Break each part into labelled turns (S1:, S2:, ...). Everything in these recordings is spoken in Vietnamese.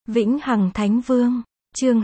S1: Vĩnh Hằng Thánh Vương, chương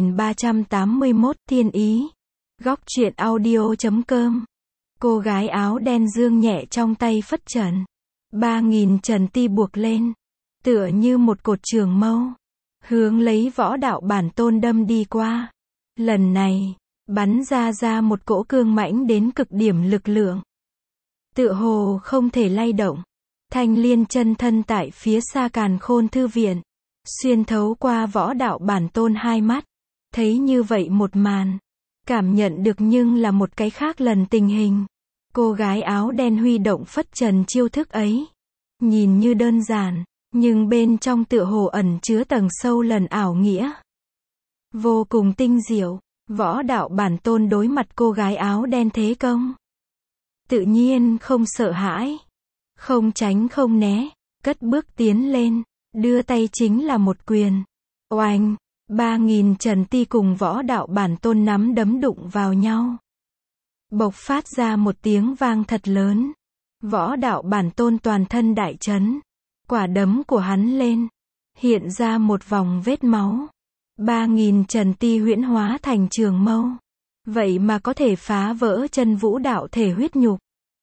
S1: 2381, Thiên Ý. Góc truyện audio.com. Cô gái áo đen dương nhẹ trong tay phất trần. 3000 trần ti buộc lên, tựa như một cột trường mâu, hướng lấy Võ Đạo Bản Tôn đâm đi qua. Lần này, bắn ra một cỗ cương mãnh đến cực điểm lực lượng. Tựa hồ không thể lay động. Thanh Liên chân thân tại phía xa Càn Khôn thư viện, xuyên thấu qua Võ Đạo Bản Tôn hai mắt, thấy như vậy một màn, cảm nhận được nhưng là một cái khác lần tình hình. Cô gái áo đen huy động phất trần chiêu thức ấy, nhìn như đơn giản, nhưng bên trong tựa hồ ẩn chứa tầng sâu lần ảo nghĩa. Vô cùng tinh diệu, Võ Đạo Bản Tôn đối mặt cô gái áo đen thế công, tự nhiên không sợ hãi, không tránh không né, cất bước tiến lên, đưa tay chính là một quyền. Oanh, 3000 trần ti cùng Võ Đạo Bản Tôn nắm đấm đụng vào nhau, bộc phát ra một tiếng vang thật lớn. Võ Đạo Bản Tôn toàn thân đại chấn, quả đấm của hắn lên, hiện ra một vòng vết máu. 3000 trần ti huyễn hóa thành trường mâu, vậy mà có thể phá vỡ chân vũ đạo thể huyết nhục,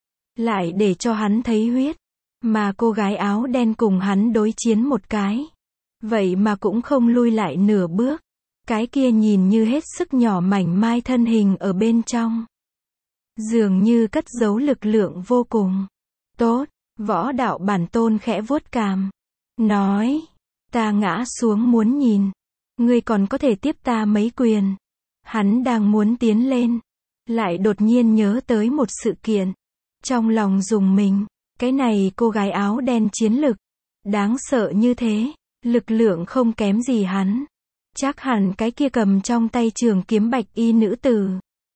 S1: lại để cho hắn thấy huyết. Mà cô gái áo đen cùng hắn đối chiến một cái, vậy mà cũng không lui lại nửa bước. Cái kia nhìn như hết sức nhỏ mảnh mai thân hình ở bên trong, dường như cất giấu lực lượng vô cùng. Tốt, Võ Đạo Bản Tôn khẽ vuốt cằm, nói, ta ngã xuống muốn nhìn, ngươi còn có thể tiếp ta mấy quyền. Hắn đang muốn tiến lên, lại đột nhiên nhớ tới một sự kiện, trong lòng rùng mình. Cái này cô gái áo đen chiến lực đáng sợ như thế, lực lượng không kém gì hắn. Chắc hẳn cái kia cầm trong tay trường kiếm bạch y nữ tử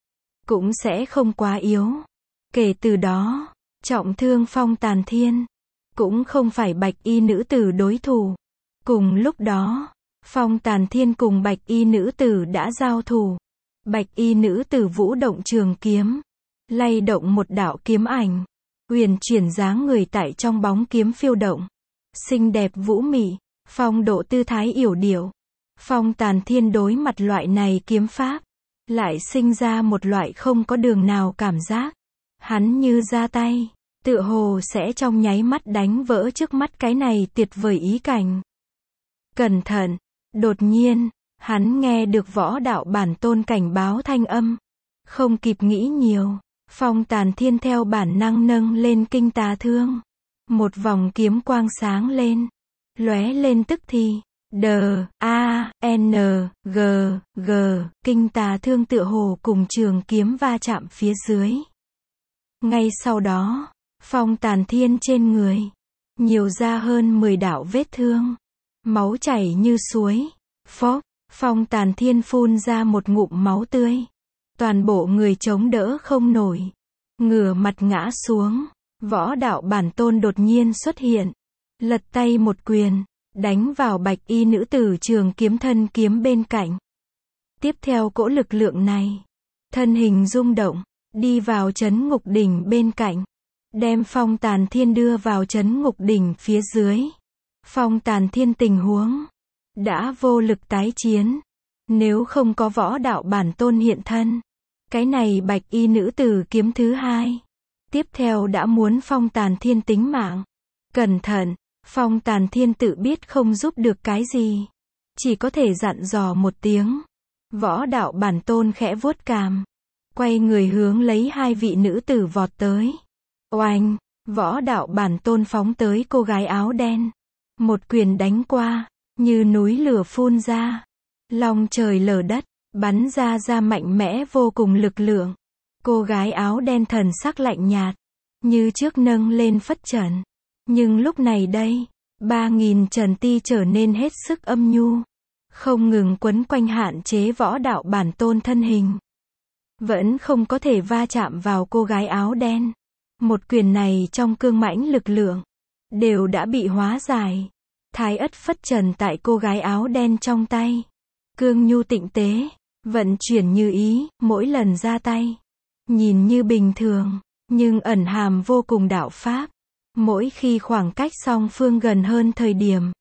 S1: cũng sẽ không quá yếu. Kể từ đó, trọng thương Phong Tàn Thiên cũng không phải bạch y nữ tử đối thủ. Cùng lúc đó, Phong Tàn Thiên cùng bạch y nữ tử đã giao thủ. Bạch y nữ tử vũ động trường kiếm, lay động một đạo kiếm ảnh, huyền chuyển dáng người tại trong bóng kiếm phiêu động, xinh đẹp vũ mị, phong độ tư thái yểu điệu. Phong Tàn Thiên đối mặt loại này kiếm pháp, lại sinh ra một loại không có đường nào cảm giác. Hắn như ra tay, tựa hồ sẽ trong nháy mắt đánh vỡ trước mắt cái này tuyệt vời ý cảnh. Cẩn thận, đột nhiên, hắn nghe được Võ Đạo Bản Tôn cảnh báo thanh âm. Không kịp nghĩ nhiều, Phong Tàn Thiên theo bản năng nâng lên kinh tà thương. Một vòng kiếm quang sáng lên, lóe lên tức thì, D-A-N-G-G, kinh tà thương tựa hồ cùng trường kiếm va chạm phía dưới. Ngay sau đó, Phong Tàn Thiên trên người nhiều ra hơn 10 đạo vết thương, máu chảy như suối. Phốc, Phong Tàn Thiên phun ra một ngụm máu tươi, toàn bộ người chống đỡ không nổi, ngửa mặt ngã xuống. Võ Đạo Bản Tôn đột nhiên xuất hiện, lật tay một quyền, đánh vào bạch y nữ tử trường kiếm thân kiếm bên cạnh. Tiếp theo cỗ lực lượng này, thân hình rung động, đi vào trấn ngục đỉnh bên cạnh, đem Phong Tàn Thiên đưa vào trấn ngục đỉnh phía dưới. Phong Tàn Thiên tình huống đã vô lực tái chiến, nếu không có Võ Đạo Bản Tôn hiện thân, cái này bạch y nữ tử kiếm thứ hai, tiếp theo đã muốn Phong Tàn Thiên tính mạng. Cẩn thận, Phong Tàn Thiên tự biết không giúp được cái gì, chỉ có thể dặn dò một tiếng. Võ Đạo Bản Tôn khẽ vuốt cằm, quay người hướng lấy hai vị nữ tử vọt tới. Oanh, Võ Đạo Bản Tôn phóng tới cô gái áo đen, một quyền đánh qua, như núi lửa phun ra, long trời lở đất, bắn ra mạnh mẽ vô cùng lực lượng. Cô gái áo đen thần sắc lạnh nhạt, như trước nâng lên phất trần, nhưng lúc này đây, 3000 trần ti trở nên hết sức âm nhu, không ngừng quấn quanh hạn chế Võ Đạo Bản Tôn thân hình, vẫn không có thể va chạm vào cô gái áo đen. Một quyền này trong cương mãnh lực lượng đều đã bị hóa giải. Thái ất phất trần tại cô gái áo đen trong tay, cương nhu tịnh tế, vận chuyển như ý, mỗi lần ra tay, nhìn như bình thường, nhưng ẩn hàm vô cùng đạo pháp. Mỗi khi khoảng cách song phương gần hơn thời điểm,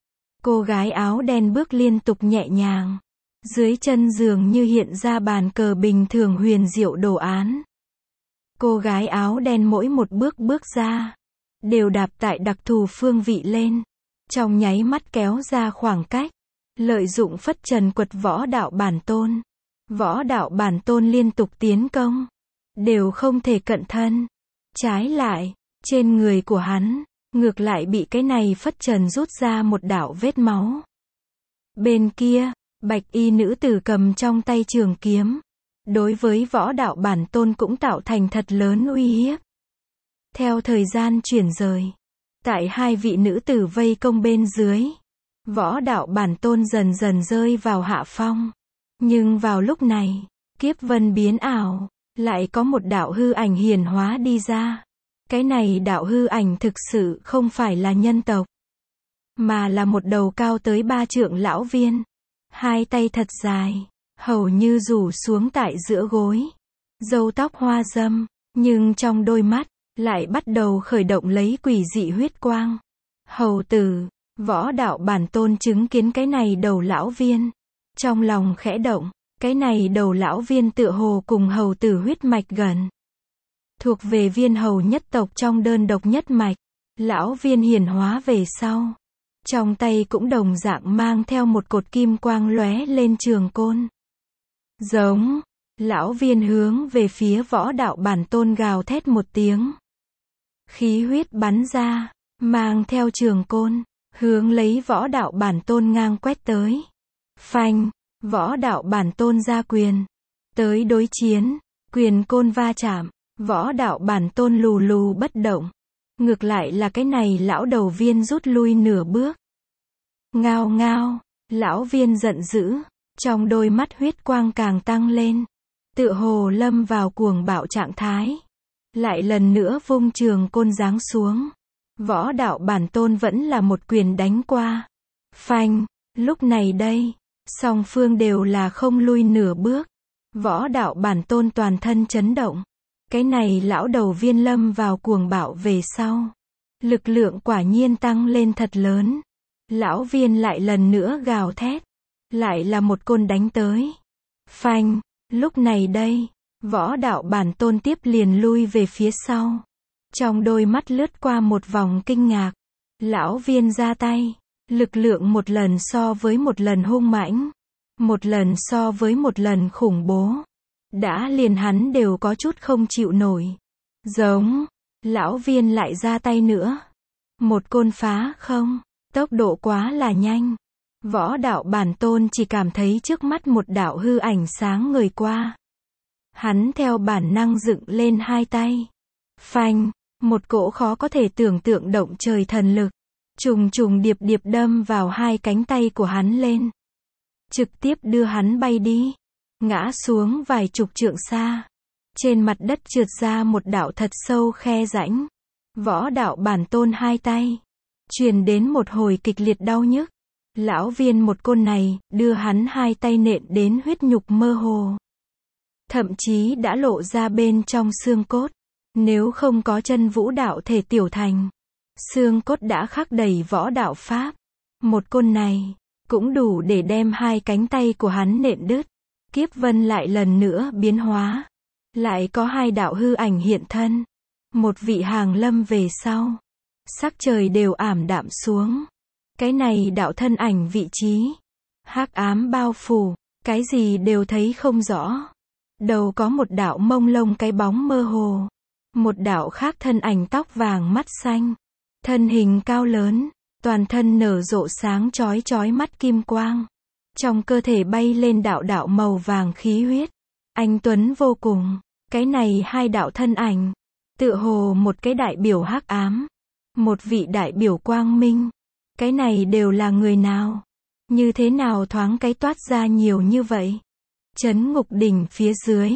S1: Cô gái áo đen bước liên tục nhẹ nhàng. Dưới chân dường như hiện ra bàn cờ bình thường huyền diệu đồ án. Cô gái áo đen mỗi một bước bước ra, đều đạp tại đặc thù phương vị lên. Trong nháy mắt kéo ra khoảng cách. Lợi dụng phất trần quật võ đạo bản tôn. Võ đạo bản tôn liên tục tiến công. Đều không thể cận thân. Trái lại, trên người của hắn, ngược lại bị cái này phất trần rút ra một đạo vết máu. Bên kia, bạch y nữ tử cầm trong tay trường kiếm. Đối với võ đạo bản tôn cũng tạo thành thật lớn uy hiếp. Theo thời gian chuyển rời, tại hai vị nữ tử vây công bên dưới, võ đạo bản tôn dần dần rơi vào hạ phong. Nhưng vào lúc này, kiếp vân biến ảo, lại có một đạo hư ảnh hiển hóa đi ra. Cái này đạo hư ảnh thực sự không phải là nhân tộc, mà là một đầu cao tới 3 trượng lão viên. Hai tay thật dài, hầu như rủ xuống tại giữa gối. Râu tóc hoa râm, nhưng trong đôi mắt, lại bắt đầu khởi động lấy quỷ dị huyết quang. Hầu tử, võ đạo bản tôn chứng kiến cái này đầu lão viên. Trong lòng khẽ động, cái này đầu lão viên tựa hồ cùng hầu tử huyết mạch gần. Thuộc về viên hầu nhất tộc trong đơn độc nhất mạch. Lão viên hiển hóa về sau. Trong tay cũng đồng dạng mang theo một cột kim quang lóe lên trường côn. Giống, lão viên hướng về phía võ đạo bản tôn gào thét một tiếng. Khí huyết bắn ra, mang theo trường côn, hướng lấy võ đạo bản tôn ngang quét tới. Phanh, võ đạo bản tôn ra quyền. Tới đối chiến, quyền côn va chạm, võ đạo bản tôn lù lù bất động. Ngược lại là cái này lão đầu viên rút lui nửa bước. Ngao ngao, lão viên giận dữ, trong đôi mắt huyết quang càng tăng lên. Tựa hồ lâm vào cuồng bạo trạng thái. Lại lần nữa vung trường côn giáng xuống. Võ đạo bản tôn vẫn là một quyền đánh qua. Phanh, lúc này đây, song phương đều là không lui nửa bước. Võ đạo bản tôn toàn thân chấn động. Cái này lão đầu viên lâm vào cuồng bạo về sau. Lực lượng quả nhiên tăng lên thật lớn. Lão viên lại lần nữa gào thét. Lại là một côn đánh tới. Phanh, lúc này đây, võ đạo bản tôn tiếp liền lui về phía sau. Trong đôi mắt lướt qua một vòng kinh ngạc. Lão viên ra tay. Lực lượng một lần so với một lần hung mãnh. Một lần so với một lần khủng bố. Đã liền hắn đều có chút không chịu nổi. Giống, lão viên lại ra tay nữa. Một côn phá không, tốc độ quá là nhanh. Võ đạo bản tôn chỉ cảm thấy trước mắt một đạo hư ảnh sáng ngời qua. Hắn theo bản năng dựng lên hai tay. Phanh, một cỗ khó có thể tưởng tượng động trời thần lực. Trùng trùng điệp điệp đâm vào hai cánh tay của hắn lên. Trực tiếp đưa hắn bay đi. Ngã xuống vài chục trượng xa. Trên mặt đất trượt ra một đạo thật sâu khe rãnh. Võ đạo bản tôn hai tay. Truyền đến một hồi kịch liệt đau nhức. Lão viên một côn này, đưa hắn hai tay nện đến huyết nhục mơ hồ. Thậm chí đã lộ ra bên trong xương cốt. Nếu không có chân vũ đạo thể tiểu thành. Xương cốt đã khắc đầy võ đạo pháp. Một côn này, cũng đủ để đem hai cánh tay của hắn nện đứt. Kiếp vân lại lần nữa biến hóa. Lại có hai đạo hư ảnh hiện thân. Một vị hàng lâm về sau. Sắc trời đều ảm đạm xuống. Cái này đạo thân ảnh vị trí. Hắc ám bao phủ. Cái gì đều thấy không rõ. Đầu có một đạo mông lông cái bóng mơ hồ. Một đạo khác thân ảnh tóc vàng mắt xanh. Thân hình cao lớn. Toàn thân nở rộ sáng chói chói mắt kim quang. Trong cơ thể bay lên đạo đạo màu vàng khí huyết. Anh tuấn vô cùng. Cái này hai đạo thân ảnh. Tựa hồ một cái đại biểu hắc ám. Một vị đại biểu quang minh. Cái này đều là người nào? Như thế nào thoáng cái toát ra nhiều như vậy? Trấn ngục đỉnh phía dưới.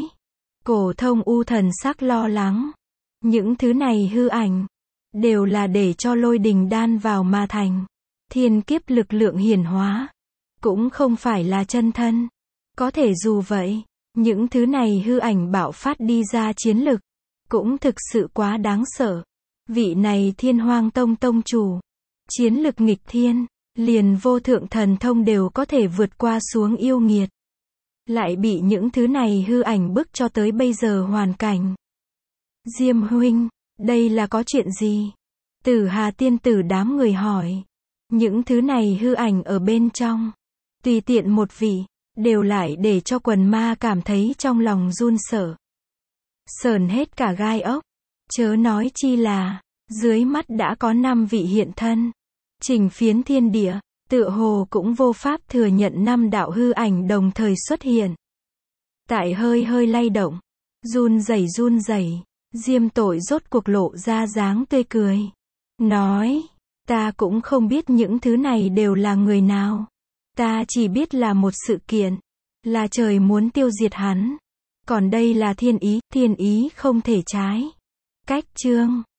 S1: Cổ thông u thần sắc lo lắng. Những thứ này hư ảnh. Đều là để cho lôi đình đan vào mà thành. Thiên kiếp lực lượng hiển hóa. Cũng không phải là chân thân. Có thể dù vậy, những thứ này hư ảnh bạo phát đi ra chiến lực. Cũng thực sự quá đáng sợ. Vị này Thiên Hoang Tông tông chủ. Chiến lực nghịch thiên. liền vô thượng thần thông đều có thể vượt qua xuống yêu nghiệt. Lại bị những thứ này hư ảnh bức cho tới bây giờ hoàn cảnh. Diêm huynh, đây là có chuyện gì? Tử Hà tiên tử đám người hỏi. Những thứ này hư ảnh ở bên trong. Tùy tiện một vị, đều lại để cho quần ma cảm thấy trong lòng run sợ. Sởn hết cả gai ốc. Chớ nói chi là, dưới mắt đã có 5 vị hiện thân. Chỉnh phiến thiên địa, tựa hồ cũng vô pháp thừa nhận 5 đạo hư ảnh đồng thời xuất hiện. Tại hơi hơi lay động, run rẩy, Diêm Tội rốt cuộc lộ ra dáng tươi cười. Nói, ta cũng không biết những thứ này đều là người nào. Ta chỉ biết là một sự kiện, là trời muốn tiêu diệt hắn. Còn đây là thiên ý không thể trái. Cách chương